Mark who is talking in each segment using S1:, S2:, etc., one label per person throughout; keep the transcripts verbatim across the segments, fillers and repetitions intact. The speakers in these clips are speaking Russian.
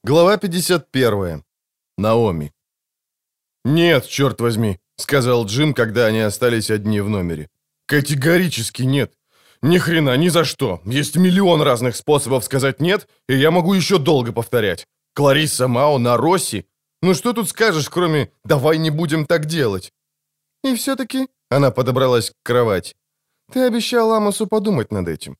S1: Глава пятьдесят первая. Наоми. «Нет, черт возьми», — сказал Джим, когда они остались одни в номере. «Категорически нет. Ни хрена, ни за что. Есть миллион разных способов сказать «нет», и я могу еще долго повторять. Кларисса Мао на Росси? Ну что тут скажешь, кроме «давай не будем так делать»?» «И все-таки...» — она подобралась к кровати. «Ты обещал Амосу подумать над этим».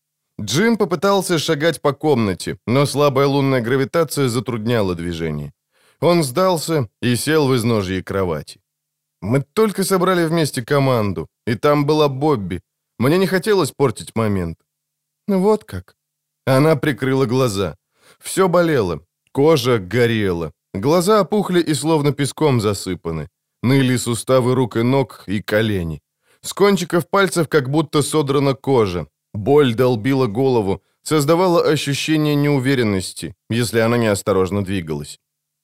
S1: Джим попытался шагать по комнате, но слабая лунная гравитация затрудняла движение. Он сдался и сел в изножье кровати. «Мы только собрали вместе команду, и там была Бобби. Мне не хотелось портить момент». «Ну вот как». Она прикрыла глаза. Все болело, кожа горела, глаза опухли и словно песком засыпаны. Ныли суставы рук и ног и колени. С кончиков пальцев как будто содрана кожа. Боль долбила голову, создавала ощущение неуверенности, если она неосторожно двигалась.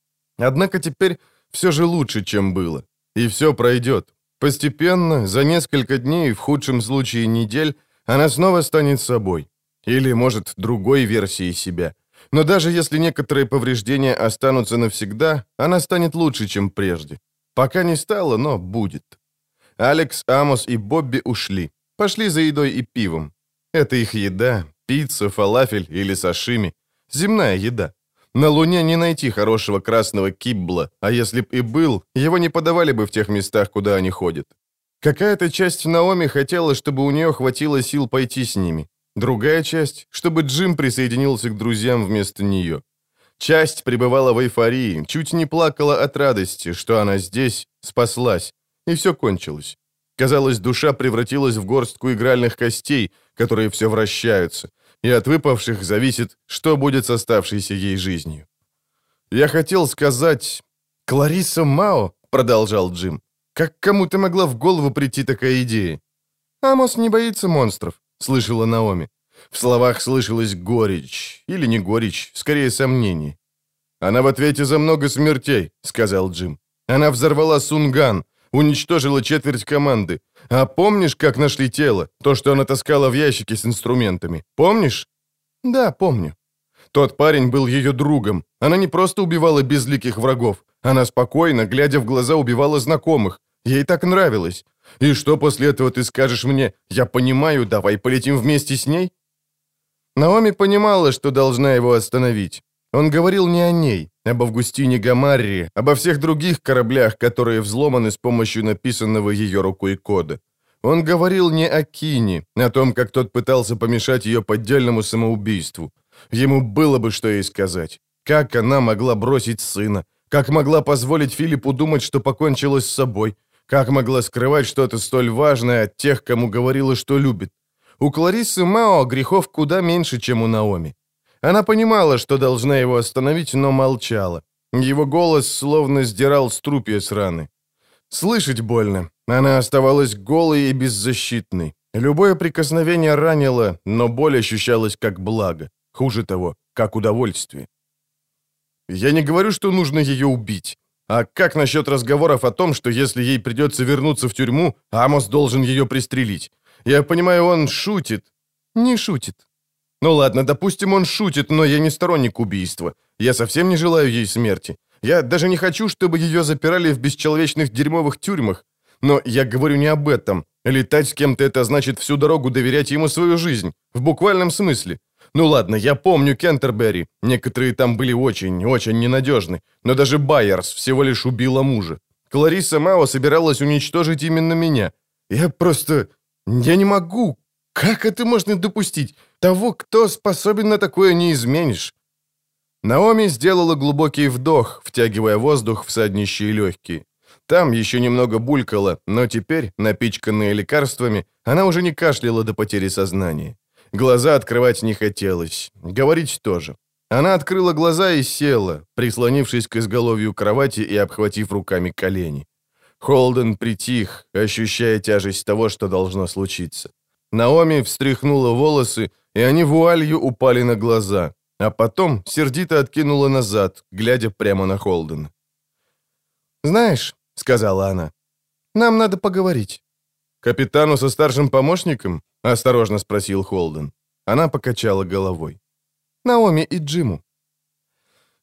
S1: Однако теперь все же лучше, чем было. И все пройдет. Постепенно, за несколько дней, в худшем случае недель, она снова станет собой. Или, может, другой версией себя. Но даже если некоторые повреждения останутся навсегда, она станет лучше, чем прежде. Пока не стала, но будет. Алекс, Амос и Бобби ушли. Пошли за едой и пивом. Это их еда, пицца, фалафель или сашими. Земная еда. На Луне не найти хорошего красного киббла, а если б и был, его не подавали бы в тех местах, куда они ходят. Какая-то часть Наоми хотела, чтобы у нее хватило сил пойти с ними. Другая часть, чтобы Джим присоединился к друзьям вместо нее. Часть пребывала в эйфории, чуть не плакала от радости, что она здесь, спаслась, и все кончилось. Казалось, душа превратилась в горстку игральных костей, которые все вращаются, и от выпавших зависит, что будет с оставшейся ей жизнью. «Я хотел сказать... Кларисса Мао», — продолжал Джим, — «как кому-то могла в голову прийти такая идея?» «Амос не боится монстров», — слышала Наоми. В словах слышалась горечь, или не горечь, скорее сомнение. «Она в ответе за много смертей», — сказал Джим. «Она взорвала Сунган, уничтожила четверть команды. А помнишь, как нашли тело? То, что она таскала в ящике с инструментами. Помнишь?» «Да, помню». Тот парень был ее другом. Она не просто убивала безликих врагов. Она спокойно, глядя в глаза, убивала знакомых. Ей так нравилось. И что после этого ты скажешь мне? Я понимаю, давай полетим вместе с ней? Наоми понимала, что должна его остановить. Он говорил не о ней, об Августине Гамарри, обо всех других кораблях, которые взломаны с помощью написанного ее рукой кода. Он говорил не о Кине, о том, как тот пытался помешать ее поддельному самоубийству. Ему было бы что ей сказать. Как она могла бросить сына? Как могла позволить Филиппу думать, что покончила с собой? Как могла скрывать что-то столь важное от тех, кому говорила, что любит? У Клариссы Мао грехов куда меньше, чем у Наоми. Она понимала, что должна его остановить, но молчала. Его голос словно сдирал струпья с раны. Слышать больно. Она оставалась голой и беззащитной. Любое прикосновение ранило, но боль ощущалась как благо. Хуже того, как удовольствие. Я не говорю, что нужно ее убить. А как насчет разговоров о том, что если ей придется вернуться в тюрьму, Амос должен ее пристрелить? Я понимаю, он шутит. Не шутит. Ну ладно, допустим, он шутит, но я не сторонник убийства. Я совсем не желаю ей смерти. Я даже не хочу, чтобы ее запирали в бесчеловечных дерьмовых тюрьмах. Но я говорю не об этом. Летать с кем-то — это значит всю дорогу доверять ему свою жизнь. В буквальном смысле. Ну ладно, я помню Кентербери. Некоторые там были очень, очень ненадежны. Но даже Байерс всего лишь убила мужа. Кларисса Мао собиралась уничтожить именно меня. Я просто... Я не могу. Как это можно допустить? Того, кто способен на такое, не изменишь. Наоми сделала глубокий вдох, втягивая воздух в саднищие легкие. Там еще немного булькало, но теперь, напичканная лекарствами, она уже не кашляла до потери сознания. Глаза открывать не хотелось, говорить тоже. Она открыла глаза и села, прислонившись к изголовью кровати и обхватив руками колени. Холден притих, ощущая тяжесть того, что должно случиться. Наоми встряхнула волосы, и они вуалью упали на глаза, а потом сердито откинула назад, глядя прямо на Холдена. «Знаешь», — сказала она, — «нам надо поговорить». «Капитану со старшим помощником?» — осторожно спросил Холден. Она покачала головой. «Наоми и Джиму».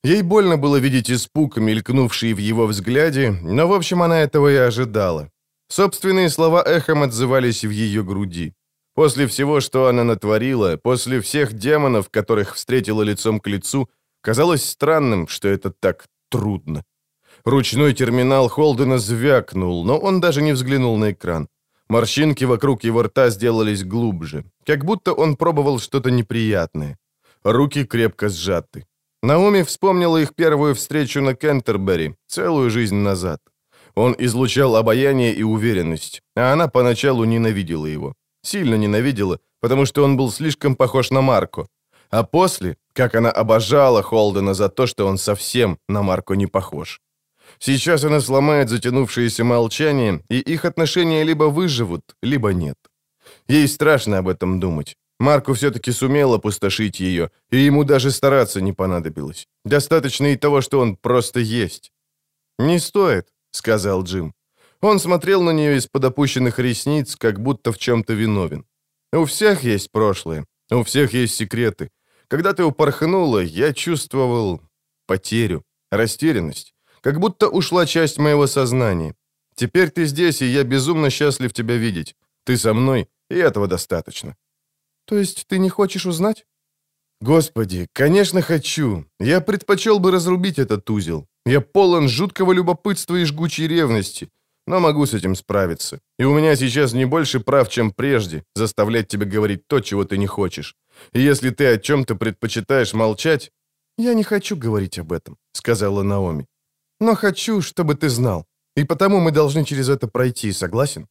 S1: Ей больно было видеть испуг, мелькнувший в его взгляде, но, в общем, она этого и ожидала. Собственные слова эхом отзывались в ее груди. После всего, что она натворила, после всех демонов, которых встретила лицом к лицу, казалось странным, что это так трудно. Ручной терминал Холдена звякнул, но он даже не взглянул на экран. Морщинки вокруг его рта сделались глубже, как будто он пробовал что-то неприятное. Руки крепко сжаты. Наоми вспомнила их первую встречу на Кентербери, целую жизнь назад. Он излучал обаяние и уверенность, а она поначалу ненавидела его. Сильно ненавидела, потому что он был слишком похож на Марко. А после, как она обожала Холдена за то, что он совсем на Марко не похож. Сейчас она сломает затянувшееся молчание, и их отношения либо выживут, либо нет. Ей страшно об этом думать. Марко все-таки сумел опустошить ее, и ему даже стараться не понадобилось. Достаточно и того, что он просто есть. «Не стоит», — сказал Джим. Он смотрел на нее из-под опущенных ресниц, как будто в чем-то виновен. «У всех есть прошлое, у всех есть секреты. Когда ты упорхнула, я чувствовал потерю, растерянность. Как будто ушла часть моего сознания. Теперь ты здесь, и я безумно счастлив тебя видеть. Ты со мной, и этого достаточно». «То есть ты не хочешь узнать?» «Господи, конечно хочу. Я предпочел бы разрубить этот узел. Я полон жуткого любопытства и жгучей ревности, но могу с этим справиться. И у меня сейчас не больше прав, чем прежде, заставлять тебя говорить то, чего ты не хочешь. И если ты о чем-то предпочитаешь молчать...» «Я не хочу говорить об этом», — сказала Наоми. «Но хочу, чтобы ты знал. И потому мы должны через это пройти, согласен?»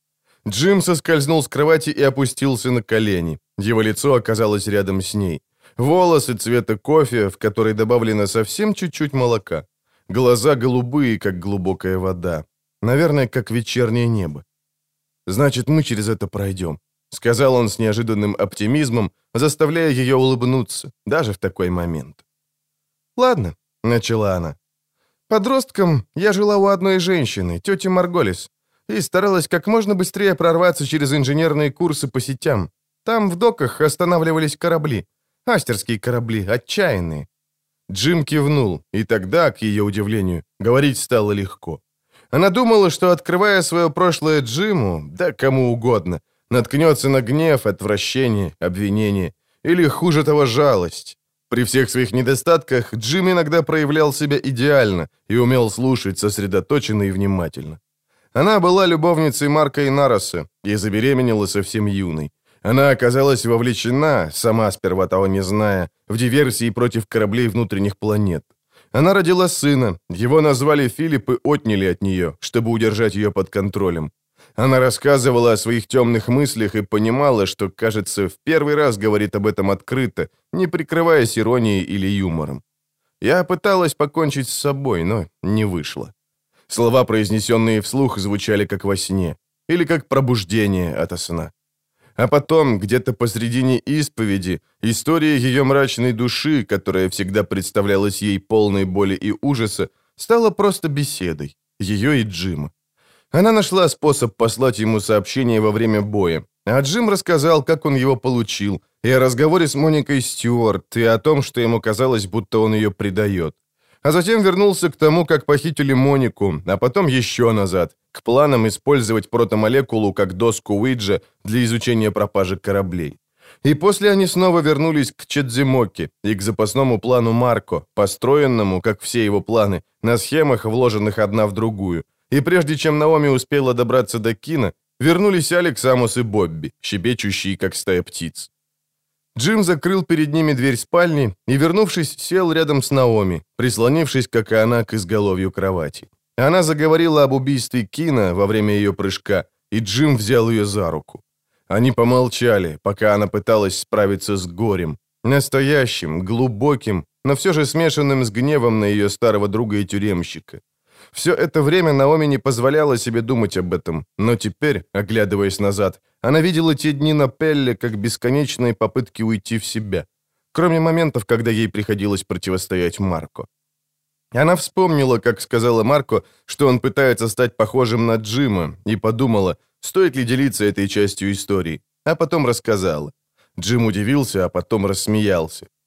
S1: Джим соскользнул с кровати и опустился на колени. Его лицо оказалось рядом с ней. Волосы цвета кофе, в который добавлено совсем чуть-чуть молока. Глаза голубые, как глубокая вода. Наверное, как вечернее небо. «Значит, мы через это пройдем», — сказал он с неожиданным оптимизмом, заставляя ее улыбнуться, даже в такой момент. «Ладно», — начала она. «Подростком я жила у одной женщины, тети Марголис, и старалась как можно быстрее прорваться через инженерные курсы по сетям. Там в доках останавливались корабли. Астерские корабли, отчаянные». Джим кивнул, и тогда, к ее удивлению, говорить стало легко. Она думала, что, открывая свое прошлое Джиму, да кому угодно, наткнется на гнев, отвращение, обвинение или, хуже того, жалость. При всех своих недостатках Джим иногда проявлял себя идеально и умел слушать сосредоточенно и внимательно. Она была любовницей Марка Инароса и забеременела совсем юной. Она оказалась вовлечена, сама сперва того не зная, в диверсии против кораблей внутренних планет. Она родила сына, его назвали Филипп и отняли от нее, чтобы удержать ее под контролем. Она рассказывала о своих темных мыслях и понимала, что, кажется, в первый раз говорит об этом открыто, не прикрываясь иронией или юмором. Я пыталась покончить с собой, но не вышло. Слова, произнесенные вслух, звучали как во сне, или как пробуждение ото сна. А потом, где-то посредине исповеди, история ее мрачной души, которая всегда представлялась ей полной боли и ужаса, стала просто беседой, ее и Джима. Она нашла способ послать ему сообщение во время боя, а Джим рассказал, как он его получил, и о разговоре с Моникой Стюарт, и о том, что ему казалось, будто он ее предает. А затем вернулся к тому, как похитили Монику, а потом еще назад, к планам использовать протомолекулу как доску Уиджа для изучения пропажи кораблей. И после они снова вернулись к Чедзимоке и к запасному плану Марко, построенному, как все его планы, на схемах, вложенных одна в другую. И прежде чем Наоми успела добраться до Кина, вернулись Алекс, Амос и Бобби, щебечущие, как стая птиц. Джим закрыл перед ними дверь спальни и, вернувшись, сел рядом с Наоми, прислонившись, как и она, к изголовью кровати. Она заговорила об убийстве Кина во время ее прыжка, и Джим взял ее за руку. Они помолчали, пока она пыталась справиться с горем, настоящим, глубоким, но все же смешанным с гневом на ее старого друга и тюремщика. Все это время Наоми не позволяла себе думать об этом, но теперь, оглядываясь назад, она видела те дни на Пелле как бесконечные попытки уйти в себя, кроме моментов, когда ей приходилось противостоять Марко. Она вспомнила, как сказала Марко, что он пытается стать похожим на Джима, и подумала, стоит ли делиться этой частью истории, а потом рассказала. Джим удивился, а потом рассмеялся.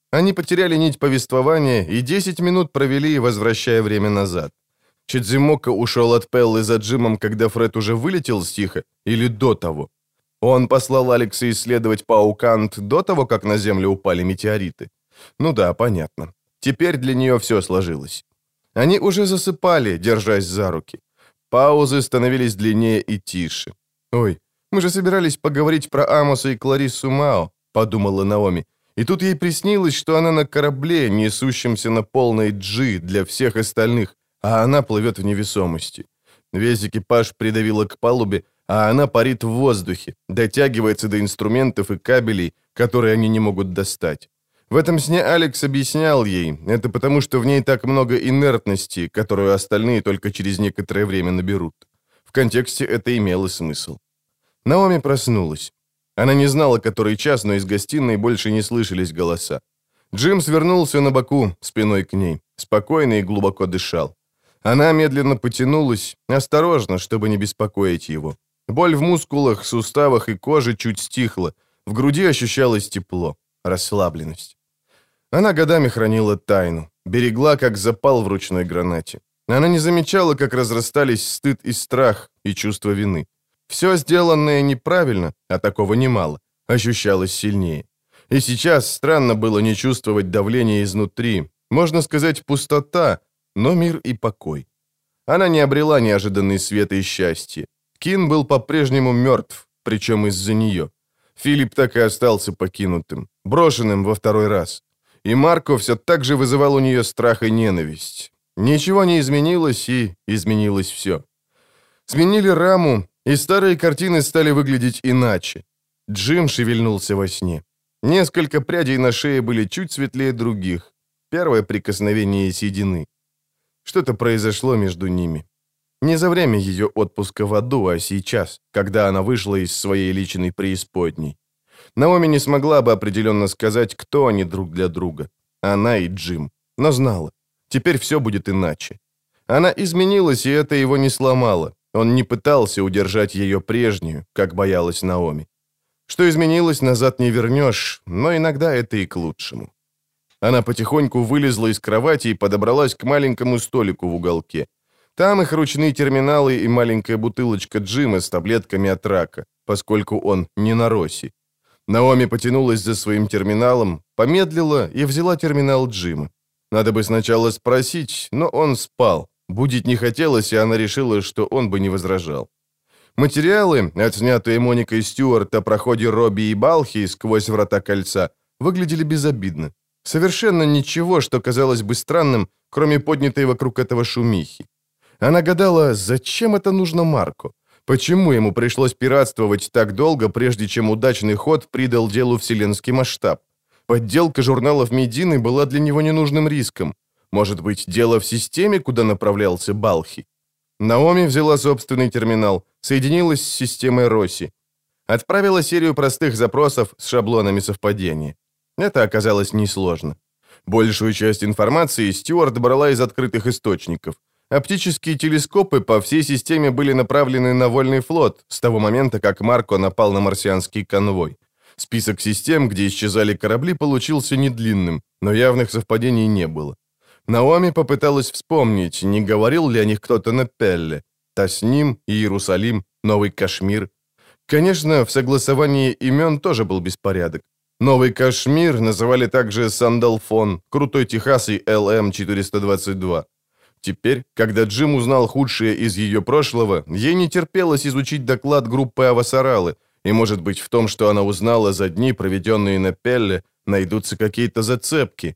S1: Они потеряли нить повествования и десять минут провели, возвращая время назад. Чидзимока ушел от Пеллы за Джимом, когда Фред уже вылетел с Тихо, или до того? Он послал Алекса исследовать Паукант до того, как на Землю упали метеориты. Ну да, понятно. Теперь для нее все сложилось. Они уже засыпали, держась за руки. Паузы становились длиннее и тише. «Ой, мы же собирались поговорить про Амоса и Клариссу Мао», — подумала Наоми. И тут ей приснилось, что она на корабле, несущемся на полной джи для всех остальных, а она плывет в невесомости. Весь экипаж придавило к палубе, а она парит в воздухе, дотягивается до инструментов и кабелей, которые они не могут достать. В этом сне Алекс объяснял ей, это потому, что в ней так много инертности, которую остальные только через некоторое время наберут. В контексте это имело смысл. Наоми проснулась. Она не знала, который час, но из гостиной больше не слышались голоса. Джим свернулся на боку, спиной к ней, спокойно и глубоко дышал. Она медленно потянулась, осторожно, чтобы не беспокоить его. Боль в мускулах, суставах и коже чуть стихла, в груди ощущалось тепло, расслабленность. Она годами хранила тайну, берегла, как запал в ручной гранате. Она не замечала, как разрастались стыд и страх, и чувство вины. Все сделанное неправильно, а такого немало, ощущалось сильнее. И сейчас странно было не чувствовать давления изнутри, можно сказать, пустота, но мир и покой. Она не обрела неожиданный свет и счастье. Кин был по-прежнему мертв, причем из-за нее. Филипп так и остался покинутым, брошенным во второй раз. И Марко все так же вызывал у нее страх и ненависть. Ничего не изменилось, и изменилось все. Сменили раму, и старые картины стали выглядеть иначе. Джим шевельнулся во сне. Несколько прядей на шее были чуть светлее других. Первое прикосновение седины. Что-то произошло между ними. Не за время ее отпуска в аду, а сейчас, когда она вышла из своей личной преисподней. Наоми не смогла бы определенно сказать, кто они друг для друга. Она и Джим. Но знала. Теперь все будет иначе. Она изменилась, и это его не сломало. Он не пытался удержать ее прежнюю, как боялась Наоми. Что изменилось, назад не вернешь, но иногда это и к лучшему. Она потихоньку вылезла из кровати и подобралась к маленькому столику в уголке. Там их ручные терминалы и маленькая бутылочка Джима с таблетками от рака, поскольку он не на Росси. Наоми потянулась за своим терминалом, помедлила и взяла терминал Джима. Надо бы сначала спросить, но он спал. Будить не хотелось, и она решила, что он бы не возражал. Материалы, отснятые Моникой Стюарт о проходе Робби и Балхи сквозь врата кольца, выглядели безобидно. Совершенно ничего, что казалось бы странным, кроме поднятой вокруг этого шумихи. Она гадала, зачем это нужно Марку? Почему ему пришлось пиратствовать так долго, прежде чем удачный ход придал делу вселенский масштаб? Подделка журналов Медины была для него ненужным риском. Может быть, дело в системе, куда направлялся Балхи? Наоми взяла собственный терминал, соединилась с системой Росси. Отправила серию простых запросов с шаблонами совпадения. Это оказалось несложно. Большую часть информации Стюарт брала из открытых источников. Оптические телескопы по всей системе были направлены на Вольный флот с того момента, как Марко напал на марсианский конвой. Список систем, где исчезали корабли, получился недлинным, но явных совпадений не было. Наоми попыталась вспомнить, не говорил ли о них кто-то на Пелле. Тасним, Иерусалим, Новый Кашмир. Конечно, в согласовании имен тоже был беспорядок. Новый Кашмир называли также Сандалфон, Крутой Техас и Эл Эм четыреста двадцать два. Теперь, когда Джим узнал худшее из ее прошлого, ей не терпелось изучить доклад группы Авасаралы, и, может быть, в том, что она узнала за дни, проведенные на Пелле, найдутся какие-то зацепки.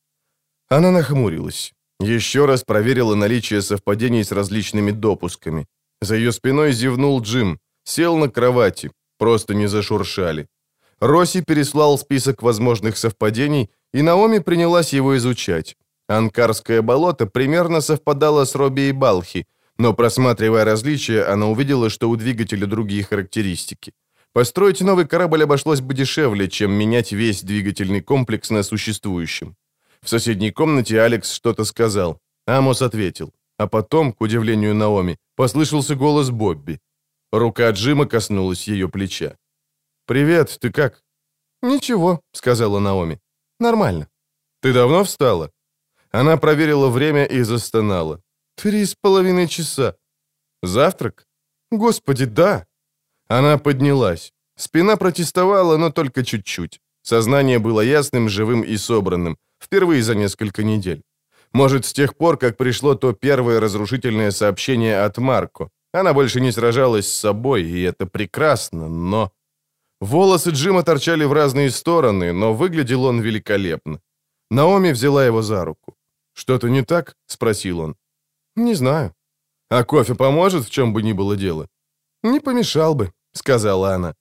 S1: Она нахмурилась. Еще раз проверила наличие совпадений с различными допусками. За ее спиной зевнул Джим, сел на кровати, просто не зашуршали. Росси переслал список возможных совпадений, и Наоми принялась его изучать. Анкарское болото примерно совпадало с Робби и Балхи, но, просматривая различия, она увидела, что у двигателя другие характеристики. Построить новый корабль обошлось бы дешевле, чем менять весь двигательный комплекс на существующем. В соседней комнате Алекс что-то сказал. Амос ответил. А потом, к удивлению Наоми, послышался голос Бобби. Рука Джима коснулась ее плеча. «Привет, ты как?» «Ничего», — сказала Наоми. «Нормально». «Ты давно встала?» Она проверила время и застонала. «Три с половиной часа». «Завтрак?» «Господи, да!» Она поднялась. Спина протестовала, но только чуть-чуть. Сознание было ясным, живым и собранным. Впервые за несколько недель. Может, с тех пор, как пришло то первое разрушительное сообщение от Марко. Она больше не сражалась с собой, и это прекрасно, но... Волосы Джима торчали в разные стороны, но выглядел он великолепно. Наоми взяла его за руку. «Что-то не так?» — спросил он. «Не знаю». «А кофе поможет, в чем бы ни было дело?» «Не помешал бы», — сказала она.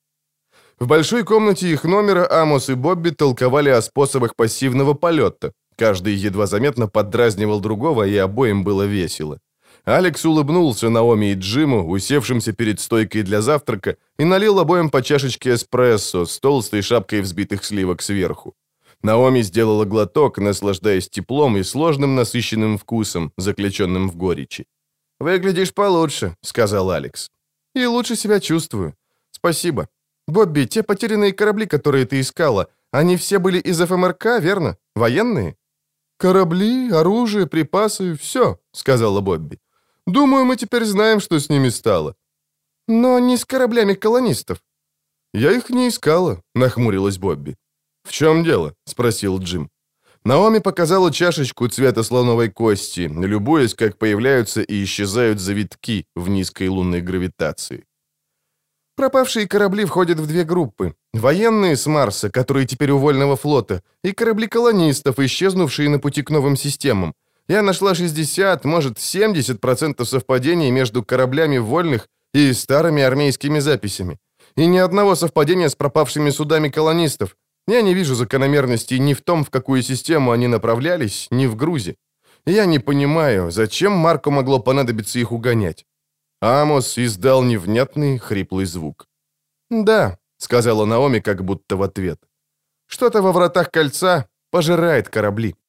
S1: В большой комнате их номера Амос и Бобби толковали о способах пассивного полета. Каждый едва заметно поддразнивал другого, и обоим было весело. Алекс улыбнулся Наоми и Джиму, усевшимся перед стойкой для завтрака, и налил обоим по чашечке эспрессо с толстой шапкой взбитых сливок сверху. Наоми сделала глоток, наслаждаясь теплом и сложным насыщенным вкусом, заключенным в горечи. «Выглядишь получше», — сказал Алекс. «И лучше себя чувствую. Спасибо. Бобби, те потерянные корабли, которые ты искала, они все были из эф эм эр ка, верно? Военные?» «Корабли, оружие, припасы — все», — сказала Бобби. «Думаю, мы теперь знаем, что с ними стало». «Но не с кораблями колонистов». «Я их не искала», — нахмурилась Бобби. «В чем дело?» — спросил Джим. Наоми показала чашечку цвета слоновой кости, любуясь, как появляются и исчезают завитки в низкой лунной гравитации. Пропавшие корабли входят в две группы. Военные с Марса, которые теперь у Вольного флота, и корабли колонистов, исчезнувшие на пути к новым системам. Я нашла шестьдесят, может, семьдесят процентов совпадений между кораблями вольных и старыми армейскими записями. И ни одного совпадения с пропавшими судами колонистов. Я не вижу закономерностей ни в том, в какую систему они направлялись, ни в грузе. Я не понимаю, зачем Марко могло понадобиться их угонять. Амос издал невнятный, хриплый звук. «Да», — сказала Наоми как будто в ответ. «Что-то во вратах кольца пожирает корабли».